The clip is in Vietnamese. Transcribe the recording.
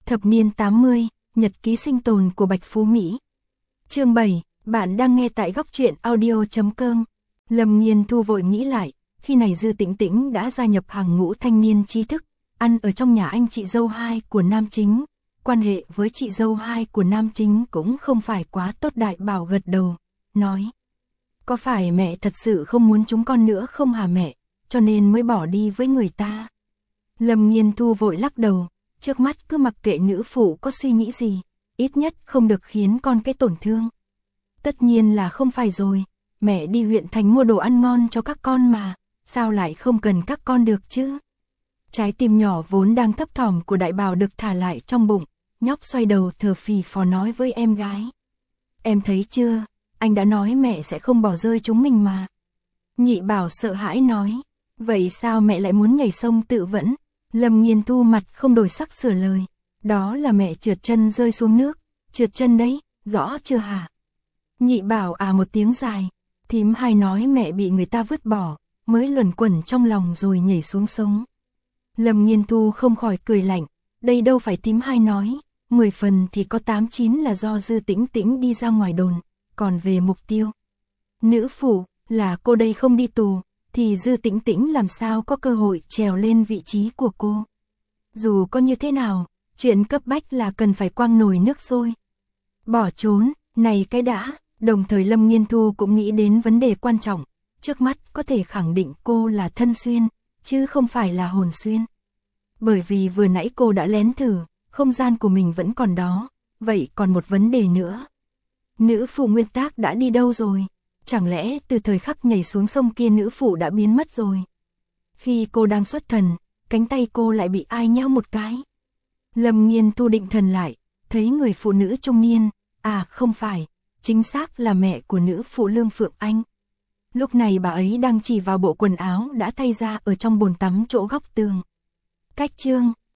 Thập niên 80, nhật ký sinh tồn của Bạch Phú Mỹ. Chương 7, bạn đang nghe tại góc truyện audio.com. Lâm Nghiên Thu vội nghĩ lại, khi này Dư Tĩnh Tĩnh đã gia nhập hàng ngũ thanh niên trí thức, ăn ở trong nhà anh chị dâu hai của Nam Chính. Quan hệ với chị dâu hai của Nam Chính cũng không phải quá tốt. Đại Bảo gật đầu, nói: có phải mẹ thật sự không muốn chúng con nữa không hả mẹ, cho nên mới bỏ đi với người ta? Lâm Nghiên Thu vội lắc đầu, trước mắt cứ mặc kệ nữ phụ có suy nghĩ gì, ít nhất không được khiến con cái tổn thương. Tất nhiên là không phải rồi, mẹ đi huyện thành mua đồ ăn ngon cho các con mà, sao lại không cần các con được chứ? Trái tim nhỏ vốn đang thấp thỏm của Đại Bảo được thả lại trong bụng, nhóc xoay đầu thở phì phò nói với em gái: em thấy chưa, anh đã nói mẹ sẽ không bỏ rơi chúng mình mà. Nhị Bảo sợ hãi nói: vậy sao mẹ lại muốn nhảy sông tự vẫn? Lâm Nghiên Thu mặt không đổi sắc sửa lời: đó là mẹ trượt chân rơi xuống nước, trượt chân đấy, rõ chưa hả? Nhị Bảo à một tiếng dài, thím hai nói mẹ bị người ta vứt bỏ, mới luẩn quẩn trong lòng rồi nhảy xuống sông. Lâm Nghiên Thu không khỏi cười lạnh, đây đâu phải thím hai nói, 10 phần thì có 8-9 là do Dư Tĩnh Tĩnh đi ra ngoài đồn, còn về mục tiêu nữ phụ là cô đây không đi tù, thì Dư Tĩnh Tĩnh làm sao có cơ hội trèo lên vị trí của cô. Dù có như thế nào, chuyện cấp bách là cần phải quăng nồi nước sôi. Bỏ trốn, này cái đã, đồng thời Lâm Nghiên Thu cũng nghĩ đến vấn đề quan trọng, trước mắt có thể khẳng định cô là thân xuyên, chứ không phải là hồn xuyên. Bởi vì vừa nãy cô đã lén thử, không gian của mình vẫn còn đó, vậy còn một vấn đề nữa. Nữ phụ nguyên tác đã đi đâu rồi? Chẳng lẽ từ thời khắc nhảy xuống sông kia nữ phụ đã biến mất rồi? Khi cô đang xuất thần, cánh tay cô lại bị ai nhéo một cái. Lâm Nghiên Thu định thần lại, thấy người phụ nữ trung niên, à không phải, chính xác là mẹ của nữ phụ Lương Phượng Anh. Lúc này bà ấy đang chỉ vào bộ quần áo đã thay ra ở trong bồn tắm chỗ góc tường. Cách chương